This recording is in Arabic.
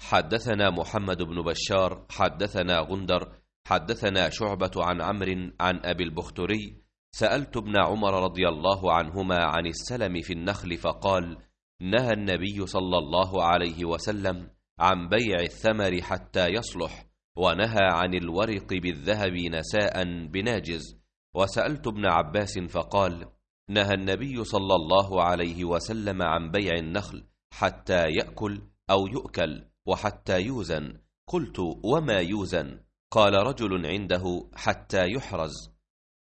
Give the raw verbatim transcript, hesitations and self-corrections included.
حدثنا محمد بن بشار حدثنا غندر حدثنا شعبة عن عمرو عن أبي البختري: سألت ابن عمر رضي الله عنهما عن السلم في النخل فقال: نهى النبي صلى الله عليه وسلم عن بيع الثمر حتى يصلح، ونهى عن الورق بالذهب نساء بناجز. وسألت ابن عباس فقال: نهى النبي صلى الله عليه وسلم عن بيع النخل حتى يأكل أو يؤكل وحتى يوزن. قلت: وما يوزن؟ قال: رجل عنده حتى يحرز.